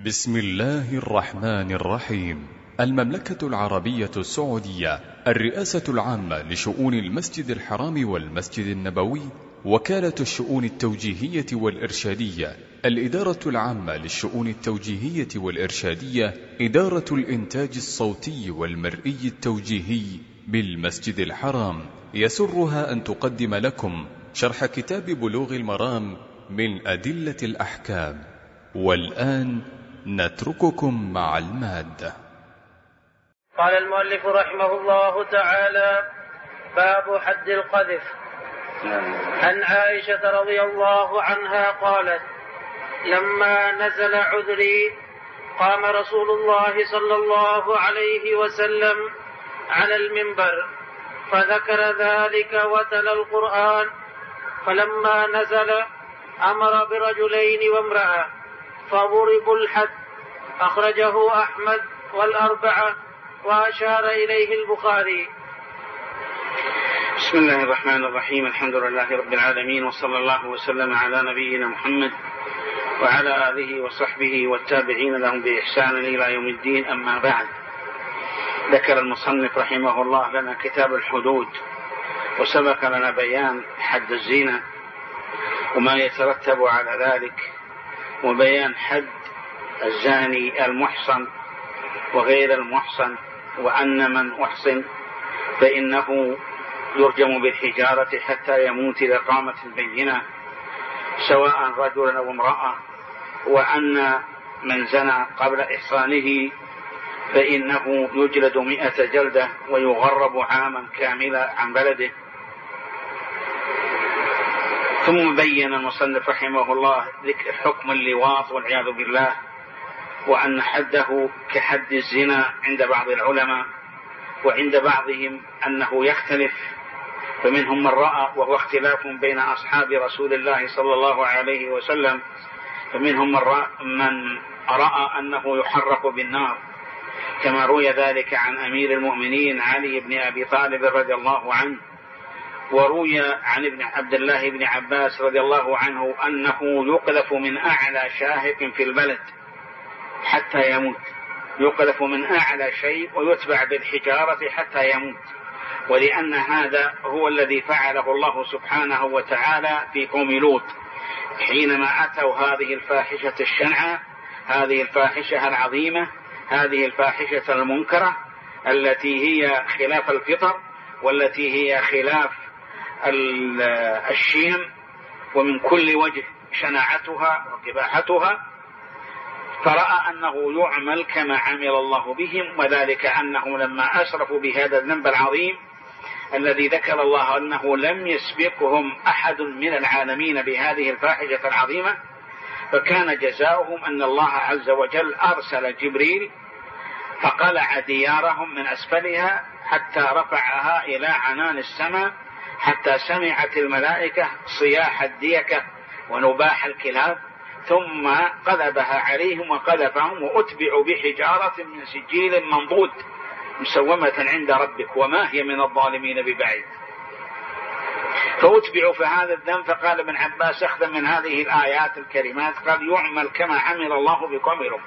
بسم الله الرحمن الرحيم. المملكة العربية السعودية، الرئاسة العامة لشؤون المسجد الحرام والمسجد النبوي، وكالة الشؤون التوجيهية والإرشادية، الإدارة العامة للشؤون التوجيهية والإرشادية، إدارة الإنتاج الصوتي والمرئي التوجيهي بالمسجد الحرام، يسرها أن تقدم لكم شرح كتاب بلوغ المرام من أدلة الأحكام. والآن نترككم مع المادة. قال المؤلف رحمه الله تعالى: باب حد القذف. عن عائشة رضي الله عنها قالت: لما نزل عذري قام رسول الله صلى الله عليه وسلم على المنبر فذكر ذلك وتلا القرآن، فلما نزل أمر برجلين وامرأة فضربوا الحد. أخرجه أحمد والأربعة وأشار إليه البخاري. بسم الله الرحمن الرحيم. الحمد لله رب العالمين، وصلى الله وسلم على نبينا محمد وعلى آله وصحبه والتابعين لهم بإحسان إلى يوم الدين. أما بعد، ذكر المصنف رحمه الله لنا كتاب الحدود، وسبق لنا بيان حد الزنا وما يترتب على ذلك، وبيان حد الزاني المحصن وغير المحصن، وأن من أحصن فإنه يرجم بالحجارة حتى يموت إذا قامت البينة سواء رجلا أو امرأة، وأن من زنى قبل إحصانه فإنه يجلد 100 جلدة ويغرب عاما كاملا عن بلده. ثم بين المصنف رحمه الله ذكر حكم اللواط والعياذ بالله، وأن حده كحد الزنا عند بعض العلماء، وعند بعضهم أنه يختلف، فمنهم من رأى، وهو اختلاف بين أصحاب رسول الله صلى الله عليه وسلم، فمنهم من رأى أنه يحرق بالنار، كما روي ذلك عن أمير المؤمنين علي بن أبي طالب رضي الله عنه. وروي عن ابن عبد الله بن عباس رضي الله عنه أنه يقذف من أعلى شاهق في البلد حتى يموت، يقذف من أعلى شيء ويتبع بالحجارة حتى يموت، ولأن هذا هو الذي فعله الله سبحانه وتعالى في قوم لوط حينما أتوا هذه الفاحشة الشنعة، هذه الفاحشة العظيمة، هذه الفاحشة المنكرة التي هي خلاف الفطر، والتي هي خلاف الشيم ومن كل وجه شناعتها وقباحتها، فرأى أنه يعمل كما عمل الله بهم، وذلك أنهم لما أسرفوا بهذا الذنب العظيم الذي ذكر الله أنه لم يسبقهم أحد من العالمين بهذه الفاحشة العظيمة، فكان جزاؤهم أن الله عز وجل أرسل جبريل فقلع ديارهم من أسفلها حتى رفعها إلى عنان السماء، حتى سمعت الملائكة صياح الديكة ونباح الكلاب، ثم قذبها عليهم وقذفهم، وأتبعوا بحجارة من سجيل منضود مسومة عند ربك وما هي من الظالمين ببعيد. فأتبعوا في هذا الذنب. فقال ابن عباس أخذ من هذه الآيات الكريمات قال يعمل كما عمل الله بكم لهم.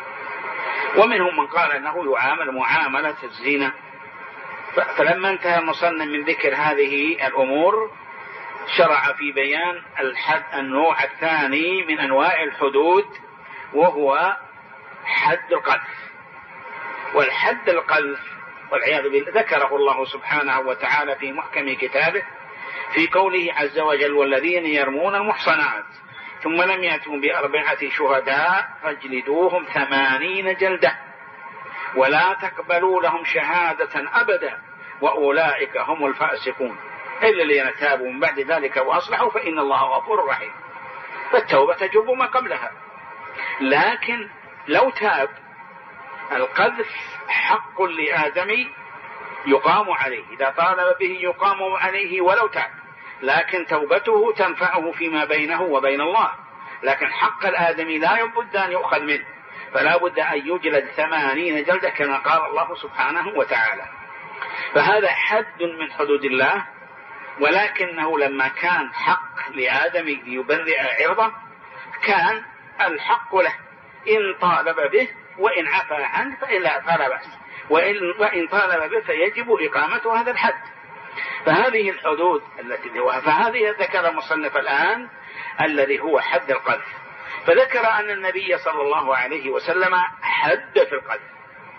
ومنهم من قال أنه يعامل معاملة الزنا. فلما انتهى المصنف من ذكر هذه الأمور شرع في بيان النوع الثاني من أنواع الحدود، وهو حد القذف. والحد القذف والعياذ بالله ذكره الله سبحانه وتعالى في محكم كتابه في قوله عز وجل: والذين يرمون المحصنات ثم لم يأتوا ب4 شهداء فاجلدوهم 80 جلدة ولا تقبلوا لهم شهادة أبدا وأولئك هم الفاسقون إلا الذين تابوا من بعد ذلك وأصلحوا فإن الله غفور رحيم. فالتوبة تجب ما قبلها، لكن لو تاب القذف حق لآدم يقام عليه، إذا طالب به يقام عليه ولو تاب، لكن توبته تنفعه فيما بينه وبين الله، لكن حق الآدمي لا يبد أن يؤخذ منه، فلا بد أن يجلد 80 جلدة كما قال الله سبحانه وتعالى. فهذا حد من حدود الله، ولكنه لما كان حق لآدم ليبرئ عرضه كان الحق له، إن طالب به، وإن عفى عنه فلا بأس، وإن طالب به فيجب إقامة هذا الحد. فهذه الحدود التي فهذه ذكر المصنف الآن الذي هو حد القذف. فذكر أن النبي صلى الله عليه وسلم حد في القذف،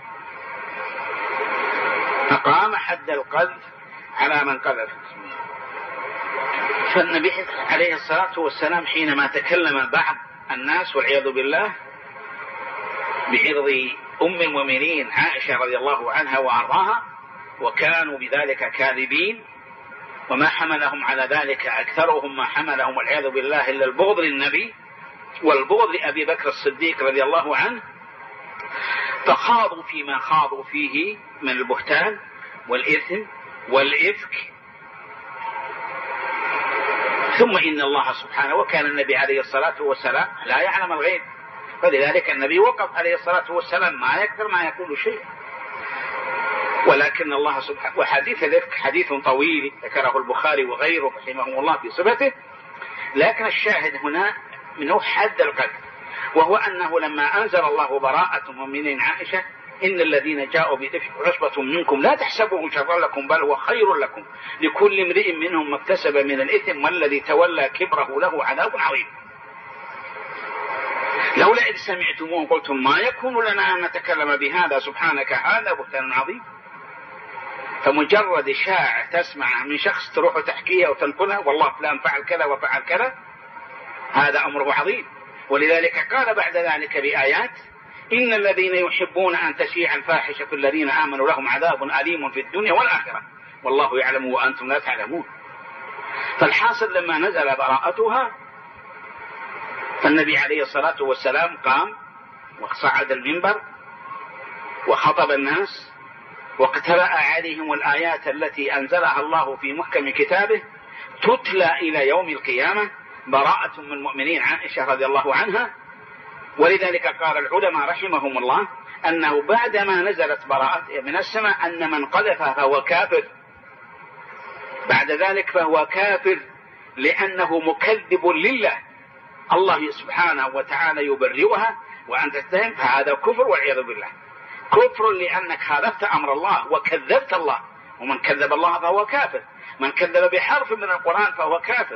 أقام حد القذف على من قذف. فالنبي عليه الصلاة والسلام حينما تكلم بعض الناس والعياذ بالله بعرض أم المؤمنين عائشة رضي الله عنها وأرضاها، وكانوا بذلك كاذبين، وما حملهم على ذلك أكثرهم ما حملهم والعياذ بالله إلا البغض للنبي والبغض لأبي بكر الصديق رضي الله عنه، فخاضوا فيما خاضوا فيه من البهتان والإثم والإفك. ثم إن الله سبحانه، وكان النبي عليه الصلاة والسلام لا يعلم الغيب، فلذلك النبي وقف عليه الصلاة والسلام ما يكثر ما يقول شيء. ولكن الله سبحانه، وحديث الإفك حديث طويل ذكره البخاري وغيره رحمه الله في صفته، لكن الشاهد هنا منه حد القذف، وهو أنه لما أنزل الله براءة المؤمنين عائشة إن الذين جاءوا بإفك عصبة منكم لا تحسبوه شرا لكم بل هو خير لكم لكل امرئ منهم ما اكتسب من الإثم والذي تولى كبره له عذاب عظيم. لولا إذ سمعتموه قلتم ما يكون لنا أن نتكلم بهذا سبحانك هذا بهتان عظيم. فمجرد شائع تسمع من شخص تروح تحكيها وتنقلها والله فلان فعل كذا وفعل كذا، هذا أمره عظيم. ولذلك قال بعد ذلك بآيات إن الذين يحبون أن تشيع الفاحشة في الذين آمنوا لهم عذاب أليم في الدنيا والآخرة والله يعلم وأنتم لا تعلمون. فالحاصل لما نزل براءتها فالنبي عليه الصلاة والسلام قام وصعد المنبر وخطب الناس واقترأ عليهم الآيات التي أنزلها الله في محكم كتابه تتلى إلى يوم القيامة، براءة من المؤمنين عائشة رضي الله عنها. ولذلك قال العلماء رحمهم الله أنه بعدما نزلت براءة من السماء أن من قذف فهو كافر، بعد ذلك فهو كافر لأنه مكذب لله، الله سبحانه وتعالى يبرئها وأنت تتهم، فهذا كفر والعياذ بالله، كفر لأنك خالفت أمر الله وكذبت الله، ومن كذب الله فهو كافر، من كذب بحرف من القرآن فهو كافر.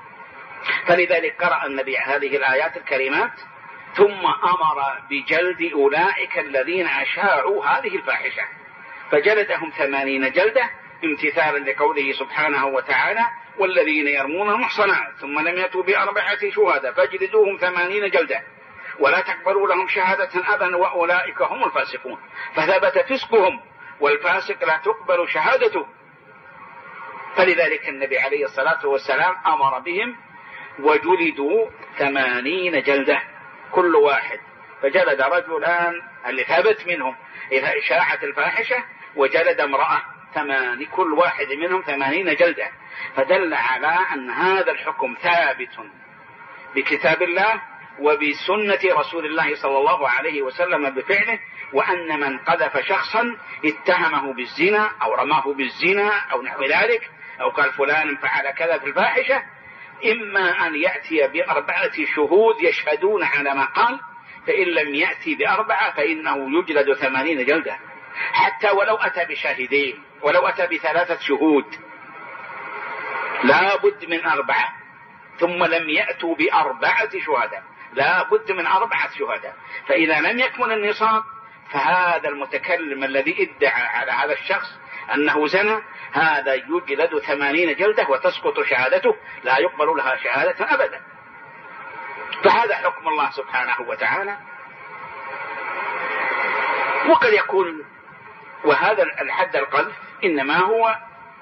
فلذلك قرأ النبي هذه الآيات الكريمات ثم أمر بجلد أولئك الذين أشاعوا هذه الفاحشة، فجلدهم 80 جلدة امتثالا لقوله سبحانه وتعالى والذين يرمون المحصنات ثم لم يأتوا ب4 شهداء فاجلدوهم 80 جلدة ولا تقبلوا لهم شهادة أبدا وأولئك هم الفاسقون. فثبت فسقهم، والفاسق لا تقبل شهادته. فلذلك النبي عليه الصلاة والسلام أمر بهم وجلدوا 80 جلدة كل واحد، فجلد رجلان اللي ثبت منهم إذا إشاعت الفاحشة، وجلد امرأة كل واحد منهم 80 جلدة. فدل على أن هذا الحكم ثابت بكتاب الله وبسنة رسول الله صلى الله عليه وسلم بفعله، وأن من قذف شخصا اتهمه بالزنا أو رماه بالزنا أو نحو ذلك أو قال فلان فعل كذا في الفاحشة، إما أن يأتي ب4 شهود يشهدون على ما قال، فإن لم يأتي ب4 فإنه يجلد 80 جلدة، حتى ولو أتى بشاهدين ولو أتى ب3 شهود لا بد من 4، ثم لم يأتوا ب4 شهداء لا بد من 4 شهداء. فإذا لم يكمل النصاب فهذا المتكلم الذي ادعى على هذا الشخص أنه زنى هذا يجلد 80 جلدة وتسقط شهادته، لا يقبل لها شهادة أبدا. فهذا حكم الله سبحانه وتعالى. وقد يكون وهذا الحد القذف إنما هو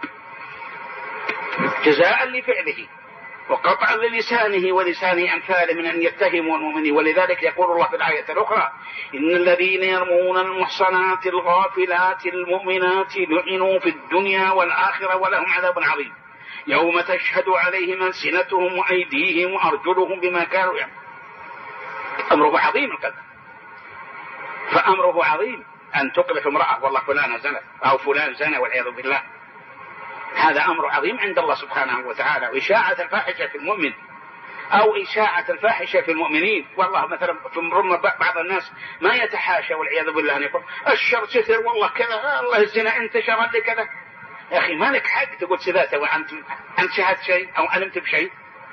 جزاء لفعله وقطعا للسانه ولسان أمثاله من أن يتهموا المؤمنين. ولذلك يقول الله في الآية الأخرى إن الذين يرمون المحصنات الغافلات المؤمنات لعنوا في الدنيا والآخرة ولهم عذاب عظيم يوم تشهد عليهم ألسنتهم وأيديهم وأرجلهم بما كانوا يعملون. أمره عظيم القذف، فأمره عظيم أن تقذف امرأة والله فلان زنت أو فلان زنى والعياذ بالله، هذا أمر عظيم عند الله سبحانه وتعالى. وإشاعة الفاحشة في المؤمن أو إشاعة الفاحشة في المؤمنين. والله مثلا بعض الناس ما يتحاشى والعياذ بالله أن يقول الشر ستر والله كذا، الله الزنا انتشر اللي كذا. يا أخي ما لك حق تقول سذاته وأنت شاهدت شيء أو علمت بشيء.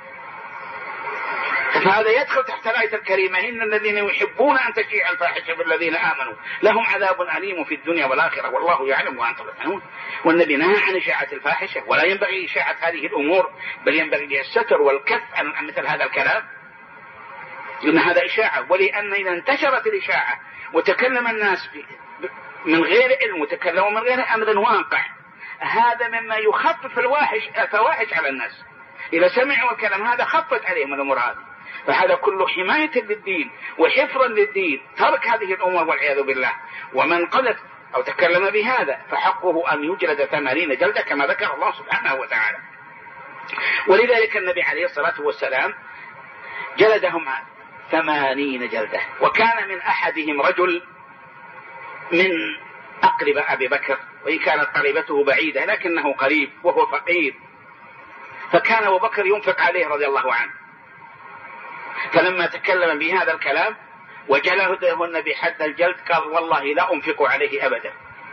فهذا يدخل تحت الآية الكريمة إن الذين يحبون أن تشيع الفاحشة بالذين آمنوا لهم عذاب أليم في الدنيا والآخرة والله يعلم وأنتم لا تعلمون. والنبي نهى عن إشاعة الفاحشة، ولا ينبغي إشاعة هذه الأمور، بل ينبغي الستر والكف عن مثل هذا الكلام، لأن هذا إشاعة. ولأن إذا انتشرت الإشاعة وتكلم الناس من غير علم وتكلموا من غير أمر واقع، هذا مما يخفف الفواحش على الناس. إذا سمعوا الكلام هذا خفت عليهم الأمور هذه. فهذا كله حماية للدين وحفظا للدين، ترك هذه الأمور والعياذ بالله. ومن قذف أو تكلم بهذا فحقه أن يجلد 80 جلدة كما ذكر الله سبحانه وتعالى. ولذلك النبي عليه الصلاة والسلام جلدهم 80 جلدة. وكان من أحدهم رجل من أقرب أبي بكر، وإن كانت قريبته بعيدة لكنه قريب وهو فقير، فكان أبو بكر ينفق عليه رضي الله عنه. فلما تكلم بهذا الكلام وجلده النبي حد الجلد قال والله لا أنفق عليه أبدا.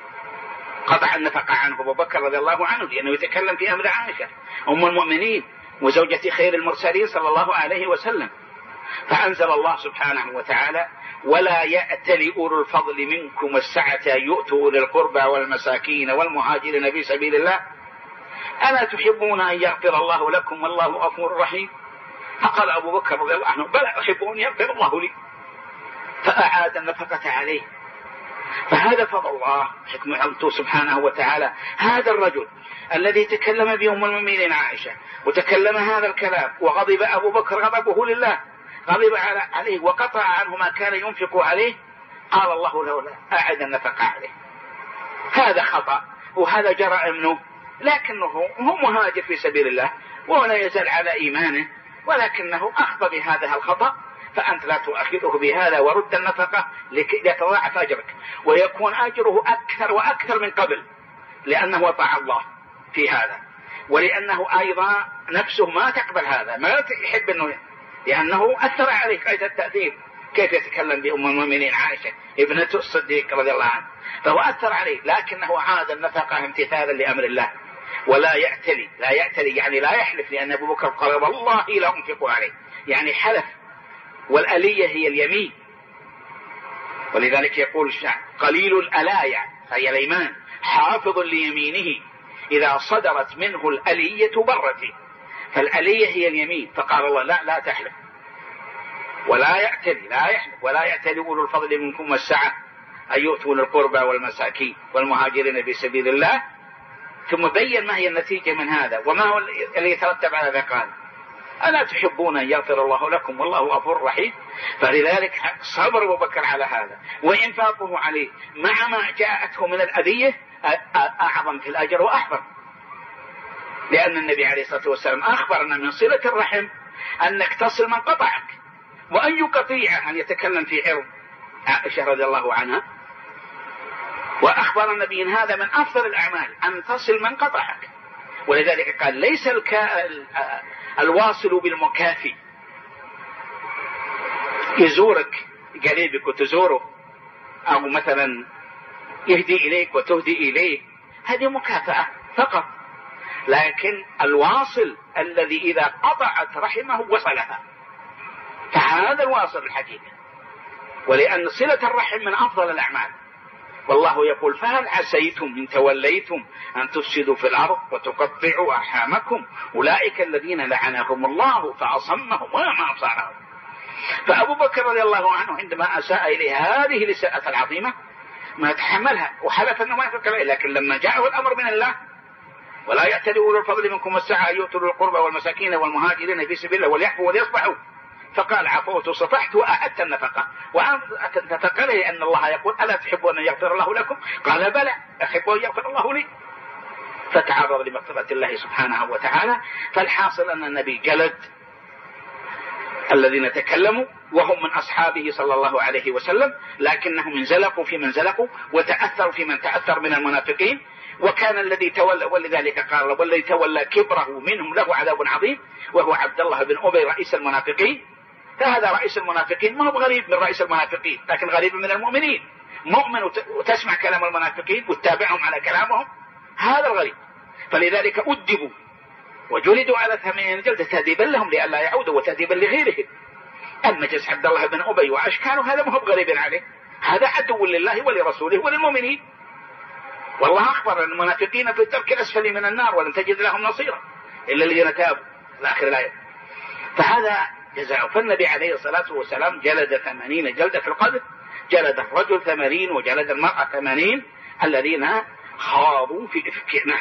قطع النفقة عنه أبو بكر رضي الله عنه، لأنه يتكلم في أمر عائشة أم المؤمنين وزوجة خير المرسلين صلى الله عليه وسلم. فأنزل الله سبحانه وتعالى ولا يأتل أولو الفضل منكم السعة يؤتوا للقربى والمساكين والمهاجرين في سبيل الله ألا تحبون أن يغفر الله لكم والله غفور رحيم. فقال أبو بكر رضي الله عنه بلى أحب أن يغفر الله لي، فأعاد النفقة عليه. فهذا فضل الله حكمته سبحانه وتعالى. هذا الرجل الذي تكلم بأم المؤمنين عائشة وتكلم هذا الكلام وغضب أبو بكر غضبه لله، غضب عليه وقطع عنه ما كان ينفق عليه، قال الله له لا أعد النفقة عليه. هذا خطأ وهذا جرى منه، لكنه هو مهاجر في سبيل الله ولا يزال على إيمانه، ولكنه أخطأ بهذا الخطأ. فأنت لا تؤخذه بهذا ورد النفقة لكي يتضاعف أجرك ويكون أجره أكثر وأكثر من قبل، لأنه أطاع الله في هذا، ولأنه أيضا نفسه ما تقبل هذا، ما يحب أنه، لأنه أثر عليك أيضا التأثير. كيف يتكلم بأم المؤمنين عائشة ابنة الصديق رضي الله عنه، فهو أثر عليه، لكنه عاد النفقة امتثالا لأمر الله. ولا يأتلي، لا يأتلي يعني لا يحلف، لأن أبو بكر قال والله لا أنفق عليه، يعني حلف. والألية هي اليمين، ولذلك يقول الشعب قليل الألايا هي الأيمان حافظ ليمينه إذا صدرت منه الألية برته. فالألية هي اليمين. فقال الله لا تحلف ولا يأتلي، لا يحلف ولا يأتلي أولو الفضل منكم والسعة أن يؤتوا للقربى والمساكين والمهاجرين في سبيل الله. ثم بين ما هي النتيجة من هذا وما هو اللي يترتب على ذلك. قال ألا تحبون أن يغفر الله لكم والله غفور رحيم. فلذلك صبر أبو بكر على هذا وإنفاقه عليه مع ما جاءته من الأذية أعظم في الأجر وأحفر، لأن النبي عليه الصلاة والسلام أخبرنا من صلة الرحم أنك تصل من قطعك، وأن يقطيع أن يتكلم في عرض عائشة رضي الله عنها. وأخبر النبي هذا من أفضل الأعمال أن تصل من قطعك. ولذلك قال ليس الواصل بالمكافي، يزورك قريبك وتزوره، أو مثلا يهدي إليك وتهدي إليه، هذه مكافأة فقط. لكن الواصل الذي إذا قطعت رحمه وصلها، فهذا الواصل الحقيقي. ولأن صلة الرحم من أفضل الأعمال. والله يقول فهل عسيتم إن توليتم أن تفسدوا في الأرض وتقطعوا أرحامكم أولئك الذين لعنهم الله فأصمهم وما أبصارهم. فأبو بكر رضي الله عنه عندما أساء إليه هذه الإساءة العظيمة ما تحملها وحلف أنه ما يفكر إليه، لكن لما جاءه الأمر من الله ولا يأتل أولو الفضل منكم والسعة أن يؤتوا القربى والمساكين والمهاجرين في سبيل الله وليعفوا وليصفحوا، فقال عفوت وصفحت وأعدت النفقة. وأعدت النفقة لأن الله يقول ألا تحبون أن يغفر الله لكم؟ قال بلى أحب أن يغفر الله لي. فتعرض لمغفرة الله سبحانه وتعالى. فالحاصل أن النبي جلد الذين تكلموا وهم من أصحابه صلى الله عليه وسلم، لكنهم انزلقوا في من زلقوا وتأثروا في من تأثر من المنافقين. وكان الذي تولى، ولذلك قال والذي تولى كبره منهم له عذاب عظيم، وهو عبد الله بن أبي رئيس المنافقين. فهذا رئيس المنافقين ما هو غريب من رئيس المنافقين، لكن غريب من المؤمنين. مؤمن وتسمع كلام المنافقين وتتابعهم على كلامهم، هذا الغريب. فلذلك أدبوا وجلدوا على 80 جلدة تأديبا لهم لئلا يعودوا وتأديبا لغيرهم. المجلس عبد الله بن أبي وأشكاله هذا ما هو غريب عليه، هذا عدو لله ولرسوله وللمؤمنين. والله أخبر المنافقين في الدرك الأسفل من النار ولن تجد لهم نصيرا إلا الذين تابوا لآخر الآية. فهذا جزاء. فالنبي عليه الصلاة والسلام جلد 80 جلدة في القذف، جلد الرجل 80 وجلد المرأة 80 الذين خاضوا في إفكنا.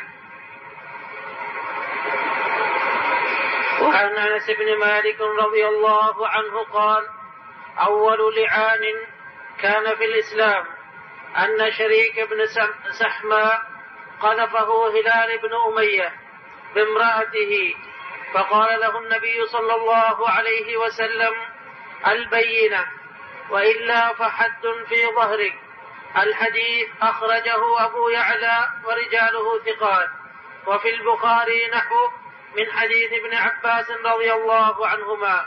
وعن أنس بن مالك رضي الله عنه قال: أول لعان كان في الإسلام أن شريك بن سحمة قذفه هلال بن أمية بامرأته، فقال له النبي صلى الله عليه وسلم: البينة، وإلا فحد في ظهرك. الحديث أخرجه أبو يعلى ورجاله ثقات. وفي البخاري نحو من حديث ابن عباس رضي الله عنهما.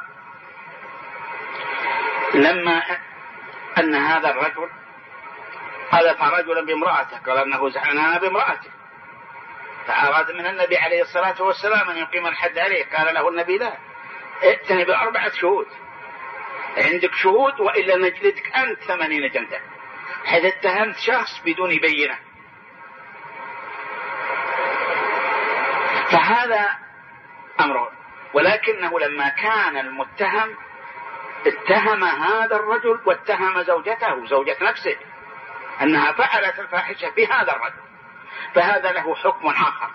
لما أن هذا الرجل قذف رجلا بامرأته، قال أنه زعلان بامرأته، فأراد من النبي عليه الصلاة والسلام أن يقيم الحد عليه. قال له النبي: لا، ائتني ب4 شهود، عندك شهود وإلا نجلدك أنت 80 جلدة، حيث اتهمت شخص بدون بينة. فهذا أمره. ولكنه لما كان المتهم اتهم هذا الرجل واتهم زوجته، زوجة نفسه، أنها فعلت الفاحشة بهذا الرجل، فهذا له حكم آخر.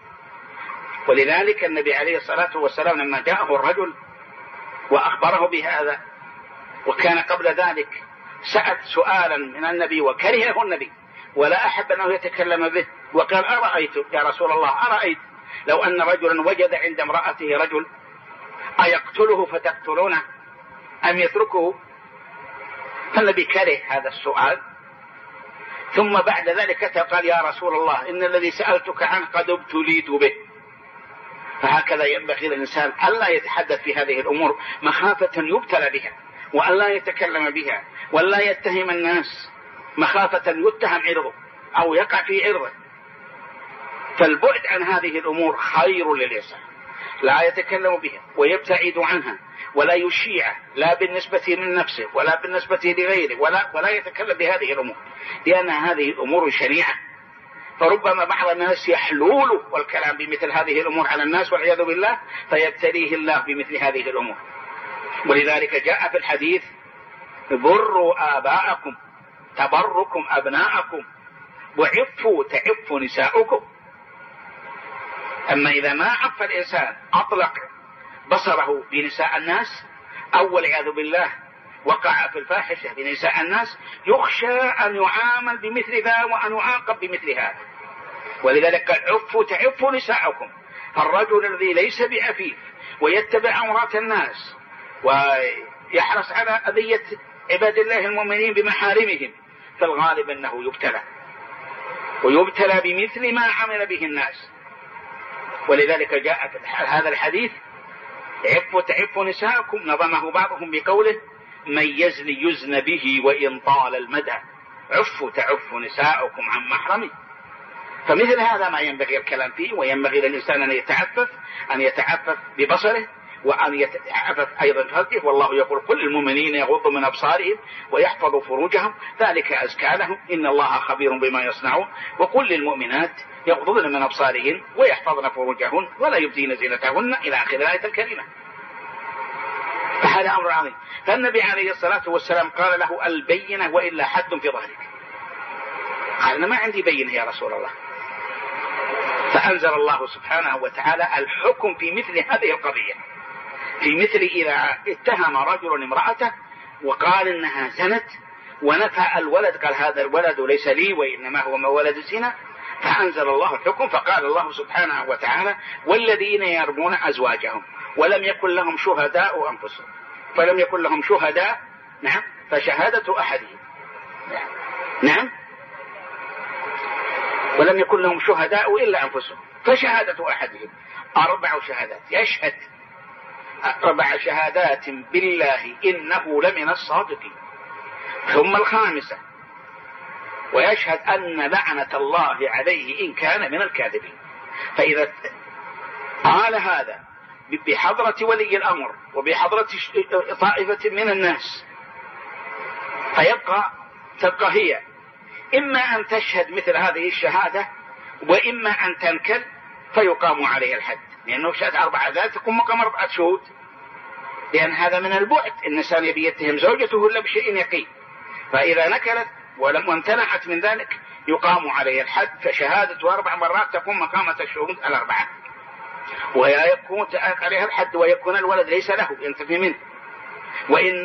ولذلك النبي عليه الصلاة والسلام لما جاءه الرجل وأخبره بهذا، وكان قبل ذلك سأل سؤالا من النبي وكرهه النبي ولا أحب أنه يتكلم به، وقال: أرأيت يا رسول الله، أرأيت لو أن رجلا وجد عند امرأته رجل أيقتله فتقتلونه أم يتركه؟ فالنبي كره هذا السؤال. ثم بعد ذلك قال: يا رسول الله، إن الذي سألتك عنه قد ابتليت به. فهكذا ينبغي للإنسان ألا يتحدث في هذه الأمور مخافة يبتلى بها، وألا يتكلم بها، ولا يتهم الناس مخافة يتهم عرضه أو يقع في عرضه. فالبعد عن هذه الأمور خير للإنسان، لا يتكلم بها ويبتعد عنها ولا يشيع، لا بالنسبة من نفسه ولا بالنسبة لغيره، ولا يتكلم بهذه الأمور، لأن هذه الأمور شنيعة. فربما بعض الناس يحلول والكلام بمثل هذه الأمور على الناس والعياذ بالله، فيبتليه الله بمثل هذه الأمور. ولذلك جاء في الحديث: بروا آباءكم تبركم أبناءكم وعفوا تعف نساؤكم. أما إذا ما عف الإنسان أطلق بصره بنساء الناس أو والعياذ بالله وقع في الفاحشة بنساء الناس، يخشى أن يعامل بمثل ذا وأن يعاقب بمثل هذا. ولذلك قال: عفوا تعفوا نساءكم. الرجل الذي ليس بعفيف ويتبع عورات الناس ويحرص على أذية عباد الله المؤمنين بمحارمهم، فالغالب أنه يبتلى، ويبتلى بمثل ما عمل به الناس. ولذلك جاء في هذا الحديث: عفوا تعفوا نساءكم، نظمه بعضهم بقوله: من يزن يزن به وإن طال المدى، عفوا تعفوا نساءكم عن محرمه. فمثل هذا ما ينبغي الكلام فيه، وينبغي للإنسان أن يتعفف ببصره وأن يتعفف أيضا فرجه. والله يقول: كل المؤمنين يغضوا من أبصارهم ويحفظوا فروجهم ذلك أزكى لهم إن الله خبير بما يصنعون. وكل المؤمنات يغضضن من أبصارهن ويحفظن فروجهن ولا يبدين زينتهن إلى آخر الآية الكريمة. فهذا أمر عظيم. فالنبي عليه الصلاة والسلام قال له: البينة وإلا حد في ظهرك. قال: أنا ما عندي بينة يا رسول الله. فأنزل الله سبحانه وتعالى الحكم في مثل هذه القضية، في مثل إذا اتهم رجل امرأته وقال إنها زنت ونفى الولد، قال: هذا الولد ليس لي وإنما هو ولد الزنا. فأنزل الله الحكم، فقال الله سبحانه وتعالى: والذين يرمون أزواجهم ولم يكن لهم شهداء أنفسهم ولم يكن لهم شهداء. نعم. فشهادة أحدهم. نعم. ولم يكن لهم شهداء إلا أنفسهم فشهادة أحدهم 4 شهادات، يشهد 4 شهادات بالله إنه لمن الصادقين. ثم 5 ويشهد أن لعنة الله عليه إن كان من الكاذبين. فإذا قال هذا بحضرة ولي الأمر وبحضرة طائفة من الناس تبقى هي إما أن تشهد مثل هذه الشهادة وإما أن تنكل فيقام عليه الحد، لأنه شهد 4 ذات تكون مقام 4 شهود، لأن هذا من البعد. الإنسان يبي يتهم زوجته إلا بشيء يقين، فإذا نكلت ولم امتنعت من ذلك يقام عليه الحد. فشهادة 4 مرات تكون مقامة الشهود 4، ويكون عليها الحد ويكون الولد ليس له ينتفي منه. وإن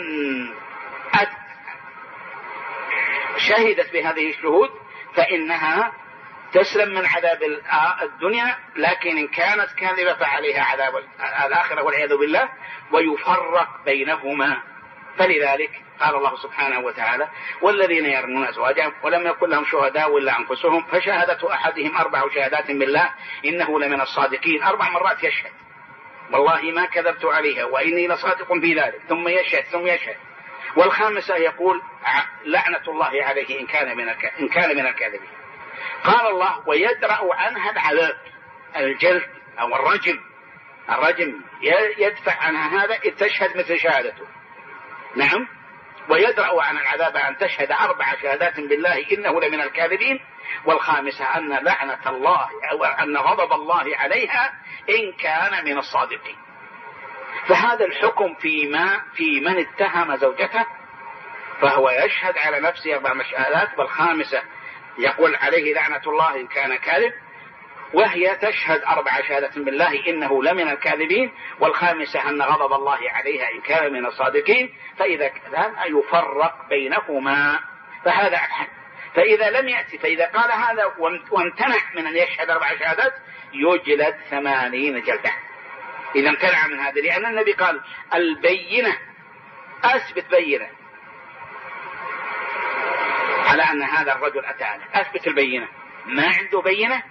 شهدت بهذه الشهود فإنها تسلم من عذاب الدنيا، لكن إن كانت كاذبة فعليها عذاب الآخرة والعياذ بالله، ويفرق بينهما. فلذلك قال الله سبحانه وتعالى: والذين يرمون أزواجهم ولم يكن لهم شهداء إلا أنفسهم فشهادة أحدهم 4 شهادات بالله إنه لمن الصادقين. 4 مرات يشهد: والله ما كذبت عليها وإني لصادق في ذلك، ثم يشهد ثم يشهد. وال5 يقول: لعنة الله عليه إن كان من الكاذبين. قال الله: ويدرأ عنها العذاب، الجلد أو الرجم يدفع عنها هذا إذ تشهد مثل شهادته. نعم. ويدرأ عن العذاب أن تشهد 4 شهادات بالله إنه لمن الكاذبين. وال5 أن لعنة الله أو أن غضب الله عليها إن كان من الصادقين. فهذا الحكم في من اتهم زوجته، فهو يشهد على نفسه 4 شهادات، وال5 يقول عليه لعنة الله إن كان كاذب، وهي تشهد 4 شهادات بالله إنه لمن الكاذبين، وال5 أن غضب الله عليها إن كان من الصادقين. فإذا كان يفرق بينهما، فهذا الحد. فإذا لم يأتي، فإذا قال هذا وامتنع من أن يشهد 4 شهادات يجلد 80 جلدة إذا امتنع من هذا، لأن النبي قال: البينة، أثبت بينة على أن هذا الرجل أتانا، أثبت البينة. ما عنده بينة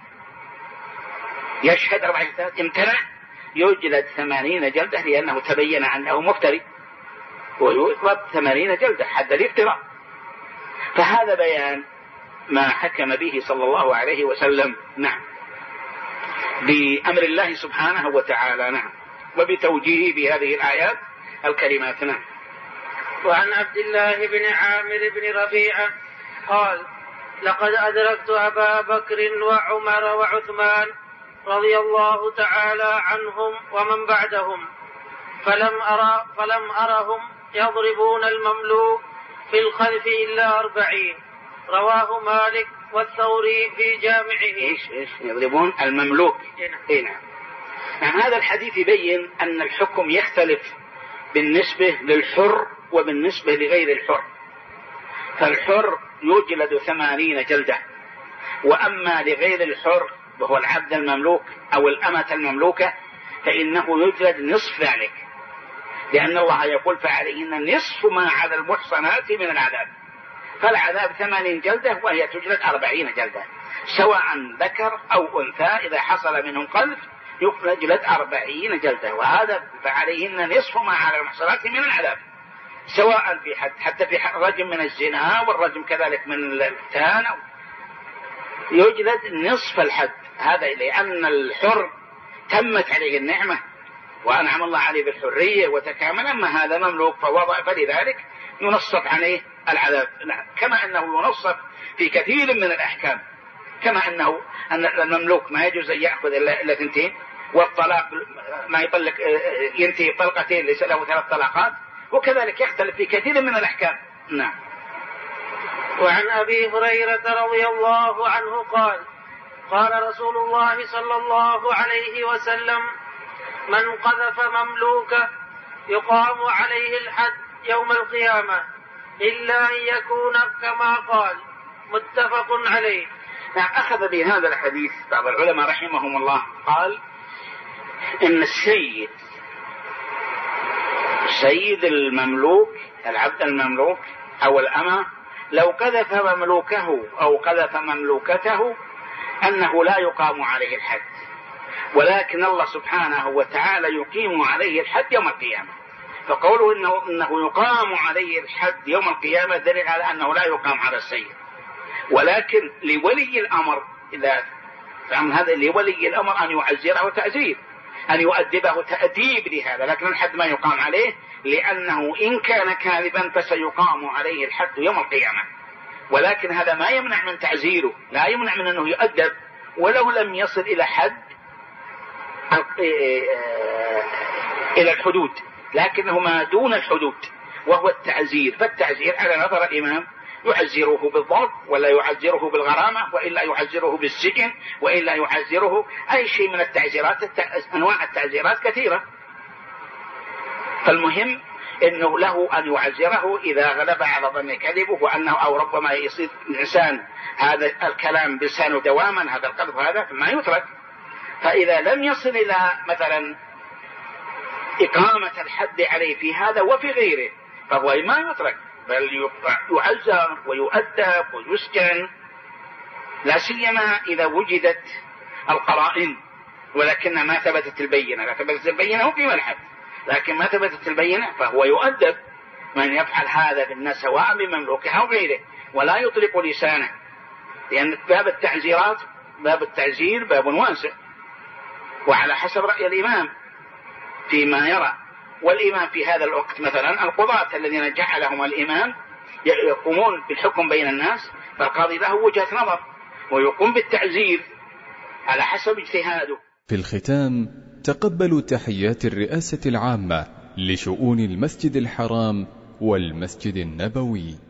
يشهد 4 شهادات، امتنع، يجلد 80 جلدة، لأنه تبين أنه مفتري، ويضرب 80 جلدة حد الافتراء. فهذا بيان ما حكم به صلى الله عليه وسلم. نعم. بأمر الله سبحانه وتعالى. نعم. وبتوجيهه بهذه الآيات الكريمات. نعم. وعن عبد الله بن عامر بن ربيعة قال: لقد أدركت أبا بكر وعمر وعثمان رضي الله تعالى عنهم ومن بعدهم فلم أرهم يضربون المملوك في الخلف إلا 40. رواه مالك والثوري في جامعه. إيش يضربون المملوك؟ نعم. هذا الحديث يبين أن الحكم يختلف بالنسبة للحر وبالنسبة لغير الحر. فالحر يجلد 80 جلدة، وأما لغير الحر وهو العبد المملوك أو الأمة المملوكة فإنه يجلد نصف ذلك، لأن الله يقول: فعليهن نصف ما على المحصنات من العذاب. فالعذاب 80 جلدة وهي تجلد 40 جلدة، سواء ذكر أو أنثى. إذا حصل منهم قذف يجلد 40 جلدة، وهذا فعليهن نصف ما على المحصنات من العذاب، سواء في حتى في الرجم من الزنا والرجم كذلك من الفتان يجلد نصف الحد. هذا لأن الحر تمت عليه النعمة وأنعم الله عليه بالحرية وتكامل، أما هذا مملوك فلذلك ينصف عليه العذاب. كما أنه ينصف في كثير من الأحكام، كما أن المملوك ما يجوز أن يأخذ إلا 2، والطلاق ما يطلق ينتهي طلقتين ليس له 3 طلقات، وكذلك يختلف في كثير من الأحكام. نعم. وعن أبي هريرة رضي الله عنه قال: قال رسول الله صلى الله عليه وسلم: من قذف مملوكه يقام عليه الحد يوم القيامة إلا أن يكون كما قال. متفق عليه. أخذ بهذا الحديث بعض العلماء رحمهم الله، قال: إن السيد المملوك العبد المملوك أو الأمة لو قذف مملوكه أو قذف مملوكته أنه لا يقام عليه الحد، ولكن الله سبحانه وتعالى يقيم عليه الحد يوم القيامة. فقوله إنه يقام عليه الحد يوم القيامة دليل على أنه لا يقام على السيد، ولكن لولي الأمر إذا فهم هذا لولي الأمر أن يعزره تعزير، أن يؤدبه تأديب لهذا، لكن الحد ما يقام عليه، لأنه إن كان كاذبا فسيقام عليه الحد يوم القيامة. ولكن هذا ما يمنع من تعزيره، لا يمنع من أنه يؤدب ولو لم يصل إلى حد إلى الحدود، لكنه ما دون الحدود وهو التعزير. فالتعزير على نظر الإمام يعزره بالضرب ولا يعزره بالغرامة وإلا يعزره بالسجن وإلا يعزره أي شيء من التعزيرات. أنواع التعزيرات كثيرة، فالمهم إنه له أن يعزره إذا غلب على ظن كذبه، وأنه أو ربما يصير الإنسان هذا الكلام بلسانه دواما، هذا القذف هذا ما يترك. فإذا لم يصل إلى مثلا إقامة الحد عليه في هذا وفي غيره فهو ما يترك، بل يعزر ويؤدب ويسجن، لا سيما إذا وجدت القرائن، ولكن ما ثبتت البينة. لا ثبتت البينة هو قيم الحد، لكن ما ثبتت البينة فهو يؤدب من يفعل هذا بالناس سواء بمملوكه أو غيره، ولا يطلق لسانه، لأن باب التعزيرات باب التعزير باب واسع، وعلى حسب رأي الإمام فيما يرى. والإمام في هذا الوقت مثلا القضاة الذين جعلهم الإمام يقومون بالحكم بين الناس، فالقاضي له وجهة نظر ويقوم بالتعزير على حسب اجتهاده. في الختام تقبلوا تحيات الرئاسة العامة لشؤون المسجد الحرام والمسجد النبوي.